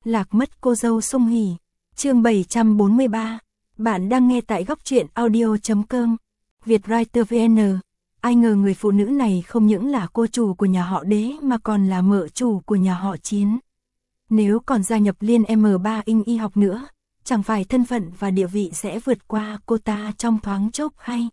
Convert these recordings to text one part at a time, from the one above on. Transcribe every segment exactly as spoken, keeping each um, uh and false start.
Lạc mất cô dâu Sung Hỉ. Chương bảy trăm bốn mươi ba. Bạn đang nghe tại góc truyện audio chấm com. Vietwriter vê en. Ai ngờ người phụ nữ này không những là cô chủ của nhà họ Đế mà còn là mợ chủ của nhà họ Chiến. Nếu còn gia nhập liên em ba Inh y học nữa, chẳng phải thân phận và địa vị sẽ vượt qua cô ta trong thoáng chốc hay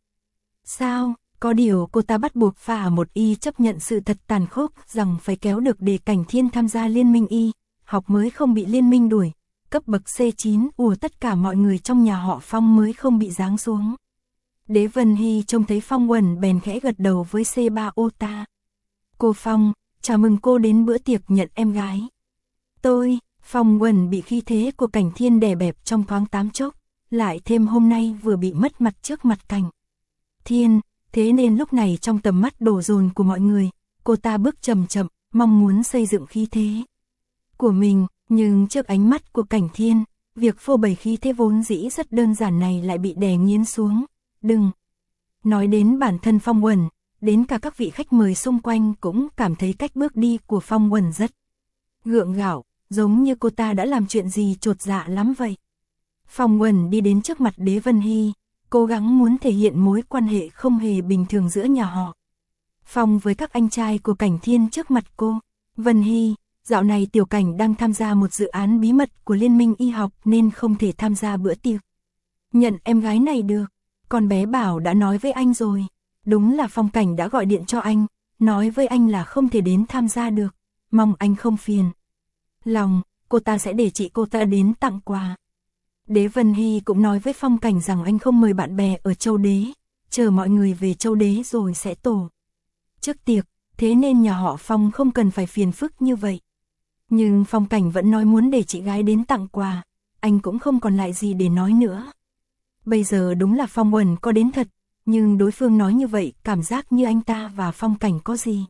sao? Có điều cô ta bắt buộc Phả một y chấp nhận sự thật tàn khốc rằng phải kéo được Đề Cảnh Thiên tham gia liên minh y học mới không bị liên minh đuổi, cấp bậc xê chín ùa tất cả mọi người trong nhà họ Phong mới không bị giáng xuống. Đế Vân Hy trông thấy Phong Uẩn bèn khẽ gật đầu với xê ba ô ta. Cô Phong, chào mừng cô đến bữa tiệc nhận em gái. Tôi, Phong Uẩn bị khí thế của Cảnh Thiên đè bẹp trong thoáng tám chốc, lại thêm hôm nay vừa bị mất mặt trước mặt Cảnh Thiên, thế nên lúc này trong tầm mắt đổ dồn của mọi người, cô ta bước chậm chậm, mong muốn xây dựng khí thế của mình, nhưng trước ánh mắt của Cảnh Thiên, việc phô bày khí thế vốn dĩ rất đơn giản này lại bị đè nghiến xuống. Đừng nói đến bản thân Phong Uẩn, đến cả các vị khách mời xung quanh cũng cảm thấy cách bước đi của Phong Uẩn rất gượng gạo, giống như cô ta đã làm chuyện gì chột dạ lắm vậy. Phong Uẩn đi đến trước mặt Đế Vân Hy, cố gắng muốn thể hiện mối quan hệ không hề bình thường giữa nhà họ Phong với các anh trai của Cảnh Thiên trước mặt cô. Vân Hy, dạo này Tiểu Cảnh đang tham gia một dự án bí mật của Liên minh y học nên không thể tham gia bữa tiệc nhận em gái này được. Con bé bảo đã nói với anh rồi. Đúng là Phong Cảnh đã gọi điện cho anh, nói với anh là không thể đến tham gia được. Mong anh không phiền lòng, cô ta sẽ để chị cô ta đến tặng quà. Đế Vân Hy cũng nói với Phong Cảnh rằng anh không mời bạn bè ở Châu Đế, chờ mọi người về Châu Đế rồi sẽ tổ chức tiệc, thế nên nhà họ Phong không cần phải phiền phức như vậy. Nhưng Phong Cảnh vẫn nói muốn để chị gái đến tặng quà, anh cũng không còn lại gì để nói nữa. Bây giờ đúng là Phong Uẩn có đến thật, nhưng đối phương nói như vậy cảm giác như anh ta và Phong Cảnh có gì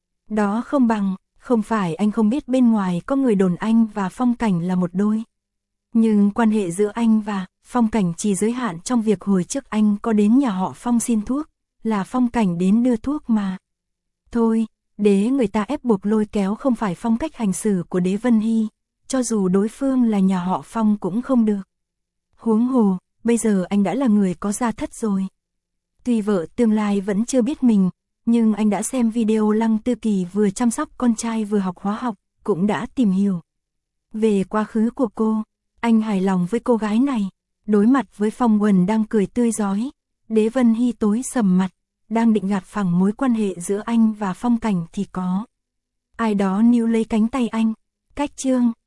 đó không bằng. Không phải anh không biết bên ngoài có người đồn anh và Phong Cảnh là một đôi. Nhưng quan hệ giữa anh và Phong Cảnh chỉ giới hạn trong việc hồi trước anh có đến nhà họ Phong xin thuốc, là Phong Cảnh đến đưa thuốc mà. Thôi, để người ta ép buộc lôi kéo không phải phong cách hành xử của Đế Vân Hy, cho dù đối phương là nhà họ Phong cũng không được. Huống hồ, bây giờ anh đã là người có gia thất rồi. Tuy vợ tương lai vẫn chưa biết mình, nhưng anh đã xem video Lăng Tư Kỳ vừa chăm sóc con trai vừa học hóa học, cũng đã tìm hiểu về quá khứ của cô. Anh hài lòng với cô gái này. Đối mặt với Phong Uẩn đang cười tươi rói, Đế Vân Hy tối sầm mặt, đang định gạt phẳng mối quan hệ giữa anh và Phong Cảnh thì có ai đó níu lấy cánh tay anh. Cách chương